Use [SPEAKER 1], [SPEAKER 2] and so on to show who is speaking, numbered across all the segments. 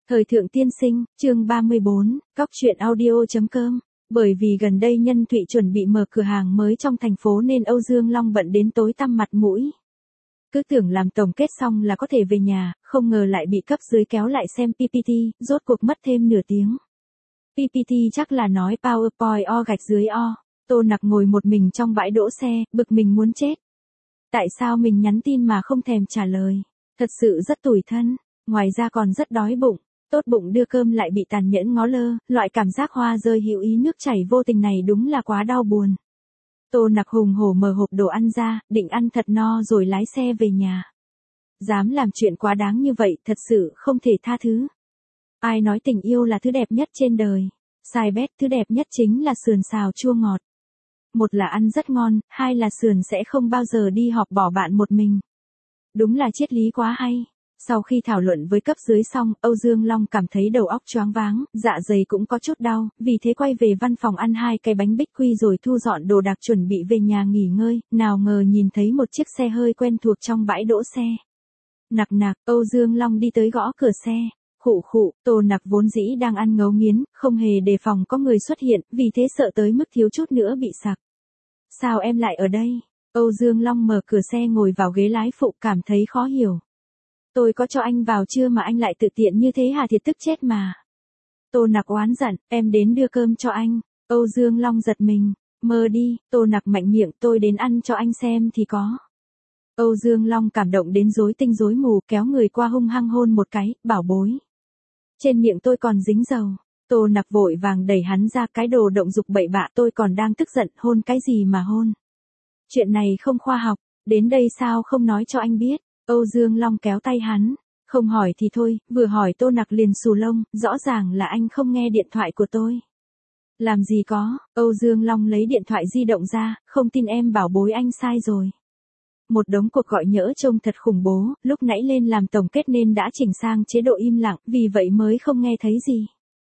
[SPEAKER 1] Thời thượng tiên sinh, chương 34, Cóc truyện audio.com. Bởi vì gần đây Nhân Thụy chuẩn bị mở cửa hàng mới trong thành phố nên Âu Dương Long bận đến tối tăm mặt mũi. Cứ tưởng làm tổng kết xong là có thể về nhà, không ngờ lại bị cấp dưới kéo lại xem PPT, rốt cuộc mất thêm nửa tiếng. PPT chắc là nói PowerPoint o gạch dưới o. Tô Nặc ngồi một mình trong bãi đỗ xe, bực mình muốn chết. Tại sao mình nhắn tin mà không thèm trả lời? Thật sự rất tủi thân, ngoài ra còn rất đói bụng. Tốt bụng đưa cơm lại bị tàn nhẫn ngó lơ, loại cảm giác hoa rơi hữu ý nước chảy vô tình này đúng là quá đau buồn. Tô Nặc hùng hổ mở hộp đồ ăn ra, định ăn thật no rồi lái xe về nhà. Dám làm chuyện quá đáng như vậy thật sự không thể tha thứ. Ai nói tình yêu là thứ đẹp nhất trên đời? Sai bét, thứ đẹp nhất chính là sườn xào chua ngọt. Một là ăn rất ngon, hai là sườn sẽ không bao giờ đi họp bỏ bạn một mình. Đúng là triết lý quá hay. Sau khi thảo luận với cấp dưới xong, Âu Dương Long cảm thấy đầu óc choáng váng, dạ dày cũng có chút đau, vì thế quay về văn phòng ăn 2 cái bánh bích quy rồi thu dọn đồ đạc chuẩn bị về nhà nghỉ ngơi, nào ngờ nhìn thấy một chiếc xe hơi quen thuộc trong bãi đỗ xe. Nặc nặc, Âu Dương Long đi tới gõ cửa xe. Khụ khụ, Tô Nặc vốn dĩ đang ăn ngấu nghiến, không hề đề phòng có người xuất hiện, vì thế sợ tới mức thiếu chút nữa bị sặc. Sao em lại ở đây? Âu Dương Long mở cửa xe ngồi vào ghế lái phụ cảm thấy khó hiểu. Tôi có cho anh vào chưa mà anh lại tự tiện như thế hả, thiệt tức chết mà. Tô Nặc oán giận, em đến đưa cơm cho anh. Âu Dương Long giật mình, mơ đi. Tô Nặc mạnh miệng, tôi đến ăn cho anh xem thì có. Âu Dương Long cảm động đến rối tinh rối mù, kéo người qua hung hăng hôn một cái, bảo bối. Trên miệng tôi còn dính dầu. Tô Nặc vội vàng đẩy hắn ra, cái đồ động dục bậy bạ, tôi còn đang tức giận, hôn cái gì mà hôn. Chuyện này không khoa học, đến đây sao không nói cho anh biết. Âu Dương Long kéo tay hắn, không hỏi thì thôi, vừa hỏi Tô Nặc liền xù lông, rõ ràng là anh không nghe điện thoại của tôi. Làm gì có, Âu Dương Long lấy điện thoại di động ra, không tin em bảo bối anh sai rồi. Một đống cuộc gọi nhỡ trông thật khủng bố, lúc nãy lên làm tổng kết nên đã chỉnh sang chế độ im lặng, vì vậy mới không nghe thấy gì.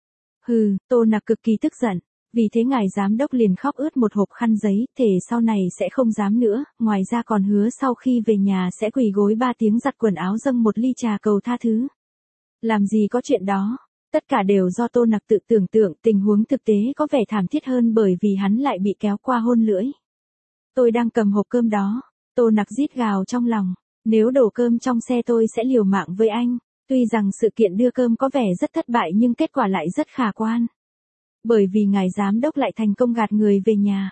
[SPEAKER 1] Hừ, Tô Nặc cực kỳ tức giận. Vì thế ngài giám đốc liền khóc ướt một hộp khăn giấy, thề sau này sẽ không dám nữa, ngoài ra còn hứa sau khi về nhà sẽ quỳ gối 3 tiếng giặt quần áo dâng 1 ly trà cầu tha thứ. Làm gì có chuyện đó, tất cả đều do Tô Nặc tự tưởng tượng, tình huống thực tế có vẻ thảm thiết hơn bởi vì hắn lại bị kéo qua hôn lưỡi. Tôi đang cầm hộp cơm đó, Tô Nặc rít gào trong lòng, nếu đổ cơm trong xe tôi sẽ liều mạng với anh. Tuy rằng sự kiện đưa cơm có vẻ rất thất bại nhưng kết quả lại rất khả quan. Bởi vì ngài giám đốc lại thành công gạt người về nhà.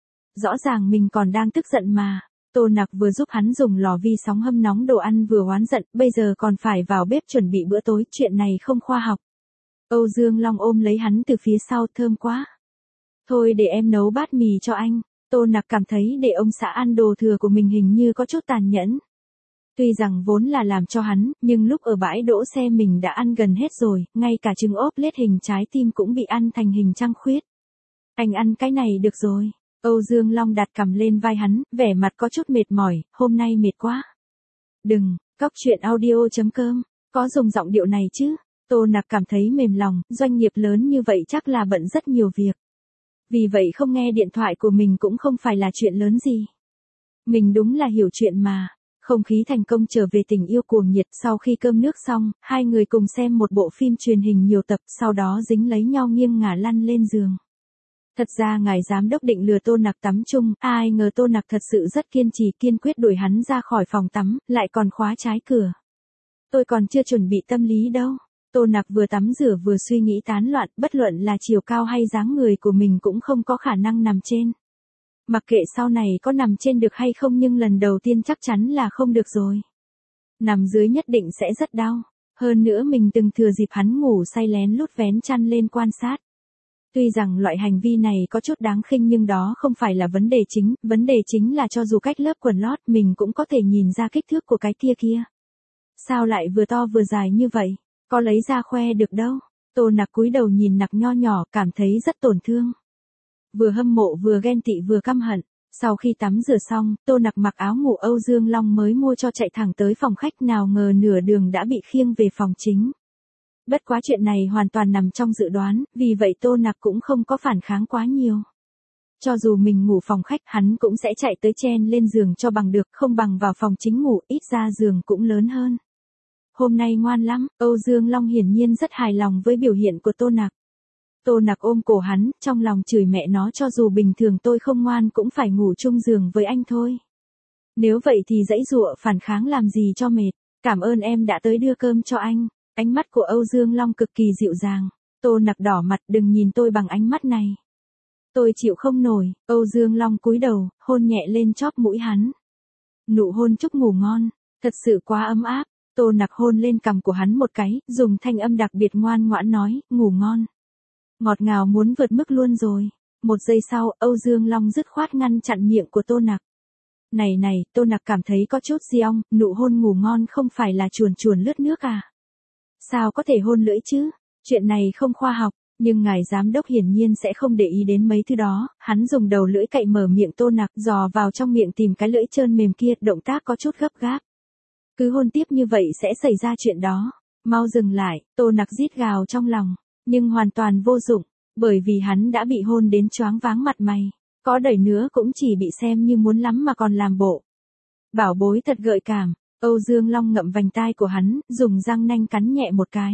[SPEAKER 1] Rõ ràng mình còn đang tức giận mà. Tô Nặc vừa giúp hắn dùng lò vi sóng hâm nóng đồ ăn vừa oán giận, bây giờ còn phải vào bếp chuẩn bị bữa tối, chuyện này không khoa học. Âu Dương Long ôm lấy hắn từ phía sau, thơm quá. Thôi để em nấu bát mì cho anh. Tô Nặc cảm thấy để ông xã ăn đồ thừa của mình hình như có chút tàn nhẫn. Tuy rằng vốn là làm cho hắn, nhưng lúc ở bãi đỗ xe mình đã ăn gần hết rồi, ngay cả trứng ốp lết hình trái tim cũng bị ăn thành hình trăng khuyết. Anh ăn cái này được rồi. Âu Dương Long đặt cằm lên vai hắn, vẻ mặt có chút mệt mỏi, hôm nay mệt quá. Đừng, Cóc truyện audio.com, có dùng giọng điệu này chứ. Tô Nặc cảm thấy mềm lòng, doanh nghiệp lớn như vậy chắc là bận rất nhiều việc. Vì vậy không nghe điện thoại của mình cũng không phải là chuyện lớn gì. Mình đúng là hiểu chuyện mà. Không khí thành công trở về tình yêu cuồng nhiệt, sau khi cơm nước xong, hai người cùng xem một bộ phim truyền hình nhiều tập, sau đó dính lấy nhau nghiêng ngả lăn lên giường. Thật ra ngài giám đốc định lừa Tô Nặc tắm chung, ai ngờ Tô Nặc thật sự rất kiên trì kiên quyết đuổi hắn ra khỏi phòng tắm, lại còn khóa trái cửa. Tôi còn chưa chuẩn bị tâm lý đâu. Tô Nặc vừa tắm rửa vừa suy nghĩ tán loạn, bất luận là chiều cao hay dáng người của mình cũng không có khả năng nằm trên. Mặc kệ sau này có nằm trên được hay không nhưng lần đầu tiên chắc chắn là không được rồi. Nằm dưới nhất định sẽ rất đau. Hơn nữa mình từng thừa dịp hắn ngủ say lén lút vén chăn lên quan sát. Tuy rằng loại hành vi này có chút đáng khinh nhưng đó không phải là vấn đề chính là cho dù cách lớp quần lót mình cũng có thể nhìn ra kích thước của cái kia. Sao lại vừa to vừa dài như vậy, có lấy ra khoe được đâu. Tô Nặc cúi đầu nhìn Nặc nho nhỏ cảm thấy rất tổn thương. Vừa hâm mộ vừa ghen tị vừa căm hận. Sau khi tắm rửa xong, Tô Nặc mặc áo ngủ Âu Dương Long mới mua cho chạy thẳng tới phòng khách, nào ngờ nửa đường đã bị khiêng về phòng chính. Bất quá chuyện này hoàn toàn nằm trong dự đoán, vì vậy Tô Nặc cũng không có phản kháng quá nhiều. Cho dù mình ngủ phòng khách hắn cũng sẽ chạy tới chen lên giường cho bằng được, không bằng vào phòng chính ngủ, ít ra giường cũng lớn hơn. hôm nay ngoan lắm, Âu Dương Long hiển nhiên rất hài lòng với biểu hiện của Tô Nặc. Tô Nặc ôm cổ hắn, trong lòng chửi mẹ nó cho dù bình thường tôi không ngoan cũng phải ngủ chung giường với anh thôi. Nếu vậy thì giãy giụa phản kháng làm gì cho mệt, cảm ơn em đã tới đưa cơm cho anh. Ánh mắt của Âu Dương Long cực kỳ dịu dàng. Tô Nặc đỏ mặt, đừng nhìn tôi bằng ánh mắt này. Tôi chịu không nổi. Âu Dương Long cúi đầu, hôn nhẹ lên chóp mũi hắn. Nụ hôn chúc ngủ ngon, thật sự quá ấm áp. Tô Nặc hôn lên cằm của hắn một cái, dùng thanh âm đặc biệt ngoan ngoãn nói, ngủ ngon. Ngọt ngào muốn vượt mức luôn rồi. Một giây sau, Âu Dương Long dứt khoát ngăn chặn miệng của Tô Nặc. Này, Tô Nặc cảm thấy có chút gì ong, nụ hôn ngủ ngon không phải là chuồn chuồn lướt nước à? Sao có thể hôn lưỡi chứ? Chuyện này không khoa học, nhưng ngài giám đốc hiển nhiên sẽ không để ý đến mấy thứ đó, hắn dùng đầu lưỡi cạy mở miệng Tô Nặc, dò vào trong miệng tìm cái lưỡi trơn mềm kia, động tác có chút gấp gáp. Cứ hôn tiếp như vậy sẽ xảy ra chuyện đó. Mau dừng lại, Tô Nặc rít gào trong lòng, nhưng hoàn toàn vô dụng, bởi vì hắn đã bị hôn đến choáng váng mặt mày. Có đẩy nữa cũng chỉ bị xem như muốn lắm mà còn làm bộ. Bảo bối thật gợi cảm, Âu Dương Long ngậm vành tai của hắn, dùng răng nanh cắn nhẹ một cái.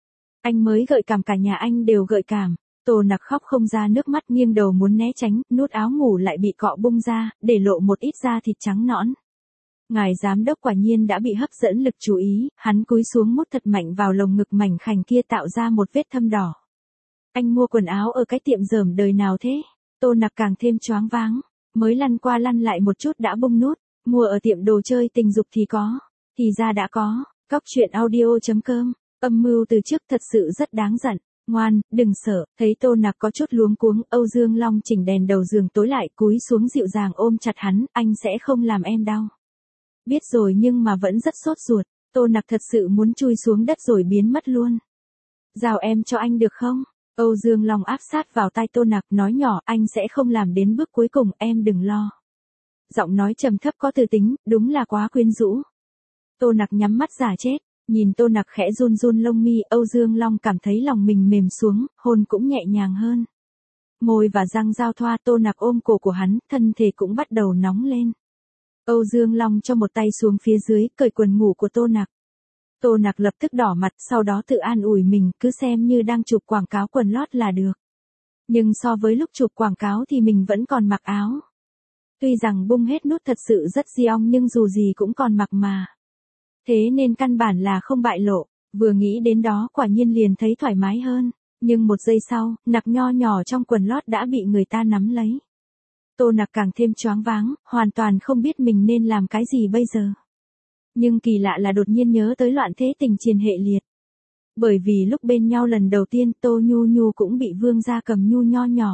[SPEAKER 1] Anh mới gợi cảm, cả nhà anh đều gợi cảm. Tô Nặc khóc không ra nước mắt, nghiêng đầu muốn né tránh, nút áo ngủ lại bị cọ bung ra, để lộ một ít da thịt trắng nõn. Ngài giám đốc quả nhiên đã bị hấp dẫn lực chú ý, hắn cúi xuống mút thật mạnh vào lồng ngực mảnh khảnh kia tạo ra một vết thâm đỏ. Anh mua quần áo ở cái tiệm dởm đời nào thế? Tô Nặc càng thêm choáng váng, mới lăn qua lăn lại một chút đã bung nút, mua ở tiệm đồ chơi tình dục thì có, thì ra đã có. Cóc truyện audio.com, âm mưu từ trước thật sự rất đáng giận. Ngoan, đừng sợ. Thấy Tô Nặc có chút luống cuống, Âu Dương Long chỉnh đèn đầu giường tối lại, cúi xuống dịu dàng ôm chặt hắn, anh sẽ không làm em đau. Biết rồi nhưng mà vẫn rất sốt ruột. Tô Nặc thật sự muốn chui xuống đất rồi biến mất luôn. Giao em cho anh được không? Âu Dương Long áp sát vào tai Tô Nặc, nói nhỏ, anh sẽ không làm đến bước cuối cùng, em đừng lo. Giọng nói trầm thấp có tư tính, đúng là quá quyến rũ. Tô Nặc nhắm mắt giả chết, nhìn Tô Nặc khẽ run run lông mi, Âu Dương Long cảm thấy lòng mình mềm xuống, hôn cũng nhẹ nhàng hơn. Môi và răng giao thoa, Tô Nặc ôm cổ của hắn, thân thể cũng bắt đầu nóng lên. Âu Dương Long cho một tay xuống phía dưới, cởi quần ngủ của Tô Nặc. Tô Nặc lập tức đỏ mặt, sau đó tự an ủi mình, cứ xem như đang chụp quảng cáo quần lót là được. Nhưng so với lúc chụp quảng cáo thì mình vẫn còn mặc áo. Tuy rằng bung hết nút thật sự rất ong nhưng dù gì cũng còn mặc mà. Thế nên căn bản là không bại lộ, vừa nghĩ đến đó quả nhiên liền thấy thoải mái hơn. Nhưng một giây sau, nặc nho nhỏ trong quần lót đã bị người ta nắm lấy. Tô Nặc càng thêm choáng váng, hoàn toàn không biết mình nên làm cái gì bây giờ. Nhưng kỳ lạ là đột nhiên nhớ tới loạn thế tình triền hệ liệt. Bởi vì lúc bên nhau lần đầu tiên Tô Nhu Nhu cũng bị vương gia cầm nhu nho nhỏ.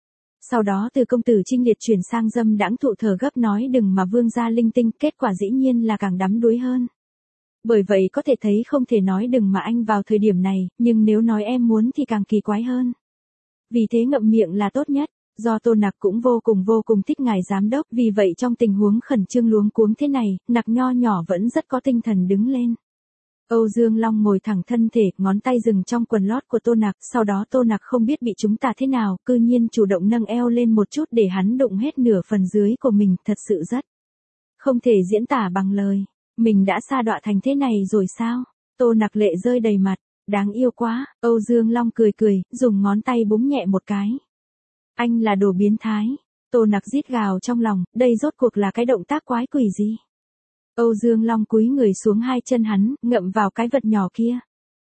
[SPEAKER 1] Sau đó từ công tử trinh liệt chuyển sang dâm đãng thụ thở gấp nói đừng mà vương gia linh tinh, kết quả dĩ nhiên là càng đắm đuối hơn. Bởi vậy có thể thấy không thể nói đừng mà anh vào thời điểm này, nhưng nếu nói em muốn thì càng kỳ quái hơn. Vì thế ngậm miệng là tốt nhất. Do Tô Nặc cũng vô cùng thích ngài giám đốc, vì vậy trong tình huống khẩn trương luống cuống thế này, Nặc nho nhỏ vẫn rất có tinh thần đứng lên. Âu Dương Long ngồi thẳng thân thể, ngón tay dừng trong quần lót của Tô Nặc, sau đó Tô Nặc không biết bị chúng ta thế nào, cư nhiên chủ động nâng eo lên một chút để hắn đụng hết nửa phần dưới của mình, thật sự rất không thể diễn tả bằng lời. Mình đã sa đọa thành thế này rồi sao? Tô Nặc lệ rơi đầy mặt, đáng yêu quá. Âu Dương Long cười, dùng ngón tay búng nhẹ một cái. Anh là đồ biến thái. Tô Nặc rít gào trong lòng, đây rốt cuộc là cái động tác quái quỷ gì? Âu Dương Long cúi người xuống hai chân hắn, ngậm vào cái vật nhỏ kia.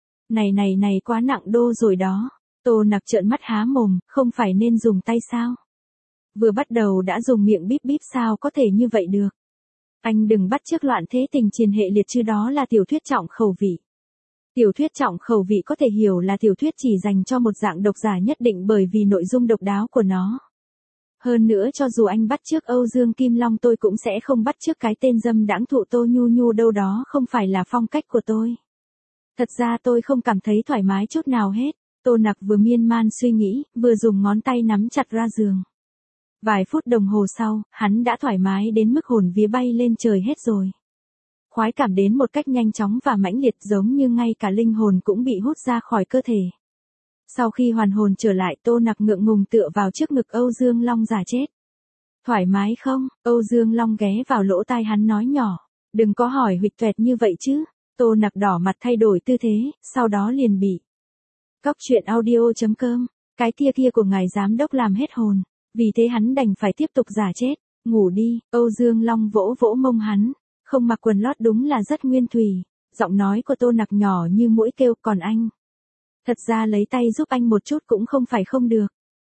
[SPEAKER 1] Này quá nặng đô rồi đó. Tô Nặc trợn mắt há mồm, không phải nên dùng tay sao? Vừa bắt đầu đã dùng miệng bíp bíp, sao có thể như vậy được? Anh đừng bắt chước loạn thế tình triền hệ liệt chứ, đó là tiểu thuyết trọng khẩu vị. Tiểu thuyết trọng khẩu vị có thể hiểu là tiểu thuyết chỉ dành cho một dạng độc giả nhất định bởi vì nội dung độc đáo của nó. Hơn nữa cho dù anh bắt chước Âu Dương Kim Long tôi cũng sẽ không bắt chước cái tên dâm đãng thụ Tô Nhu Nhu đâu, đó không phải là phong cách của tôi. Thật ra tôi không cảm thấy thoải mái chút nào hết. Tô Nặc vừa miên man suy nghĩ, vừa dùng ngón tay nắm chặt ra giường. Vài phút đồng hồ sau, hắn đã thoải mái đến mức hồn vía bay lên trời hết rồi. Khoái cảm đến một cách nhanh chóng và mãnh liệt, giống như ngay cả linh hồn cũng bị hút ra khỏi cơ thể. Sau khi hoàn hồn trở lại, Tô Nặc ngượng ngùng tựa vào trước ngực Âu Dương Long giả chết. Thoải mái không? Âu Dương Long ghé vào lỗ tai hắn nói nhỏ. Đừng có hỏi huỵch toẹt như vậy chứ. Tô Nặc đỏ mặt thay đổi tư thế, sau đó liền bị. Cóc truyện audio.com, cái kia của ngài giám đốc làm hết hồn. Vì thế hắn đành phải tiếp tục giả chết. Ngủ đi, Âu Dương Long vỗ vỗ mông hắn. Không mặc quần lót đúng là rất nguyên thủy. Giọng nói của Tô Nặc nhỏ như mũi kêu, còn anh. Thật ra lấy tay giúp anh một chút cũng không phải không được.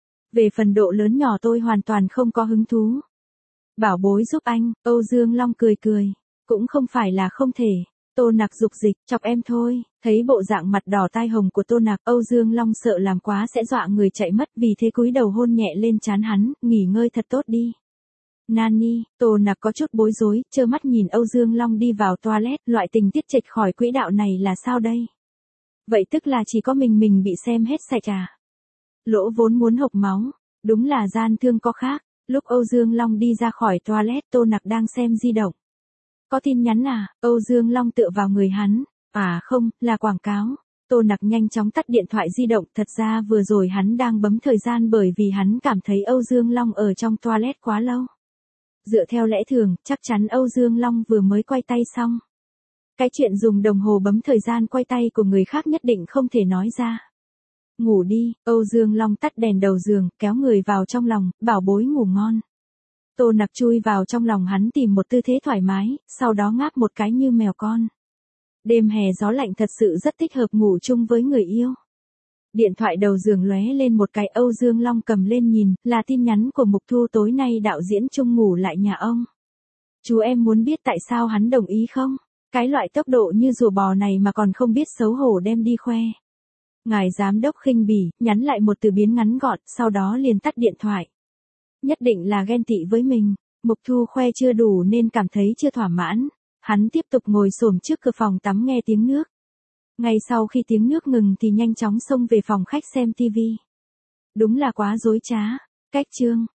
[SPEAKER 1] Về phần độ lớn nhỏ tôi hoàn toàn không có hứng thú. Bảo bối giúp anh, Âu Dương Long cười cười. Cũng không phải là không thể. Tô Nặc dục dịch, chọc em thôi. Thấy bộ dạng mặt đỏ tai hồng của Tô Nặc, Âu Dương Long sợ làm quá sẽ dọa người chạy mất, vì thế cúi đầu hôn nhẹ lên trán hắn, nghỉ ngơi thật tốt đi. Nani, Tô Nặc có chút bối rối, trơ mắt nhìn Âu Dương Long đi vào toilet, loại tình tiết chệch khỏi quỹ đạo này là sao đây? Vậy tức là chỉ có mình bị xem hết sạch à? Lỗ vốn muốn hộc máu, đúng là gian thương có khác. Lúc Âu Dương Long đi ra khỏi toilet, Tô Nặc đang xem di động. Có tin nhắn à? Âu Dương Long tựa vào người hắn. À không, là quảng cáo. Tô Nặc nhanh chóng tắt điện thoại di động, thật ra vừa rồi hắn đang bấm thời gian bởi vì hắn cảm thấy Âu Dương Long ở trong toilet quá lâu. Dựa theo lẽ thường, chắc chắn Âu Dương Long vừa mới quay tay xong. Cái chuyện dùng đồng hồ bấm thời gian quay tay của người khác nhất định không thể nói ra. Ngủ đi, Âu Dương Long tắt đèn đầu giường, kéo người vào trong lòng, bảo bối ngủ ngon. Tô Nặc chui vào trong lòng hắn tìm một tư thế thoải mái, sau đó ngáp một cái như mèo con. Đêm hè gió lạnh thật sự rất thích hợp ngủ chung với người yêu. Điện thoại đầu giường lóe lên một cái, Âu Dương Long cầm lên nhìn, là tin nhắn của Mục Thu, tối nay đạo diễn chung ngủ lại nhà ông. Chú em muốn biết tại sao hắn đồng ý không? Cái loại tốc độ như rùa bò này mà còn không biết xấu hổ đem đi khoe. Ngài giám đốc khinh bỉ, nhắn lại một từ biến ngắn gọn, sau đó liền tắt điện thoại. Nhất định là ghen tị với mình. Mục Thu khoe chưa đủ nên cảm thấy chưa thỏa mãn. Hắn tiếp tục ngồi xổm trước cửa phòng tắm nghe tiếng nước. Ngay sau khi tiếng nước ngừng thì nhanh chóng xông về phòng khách xem tivi. Đúng là quá dối trá. Cách chương.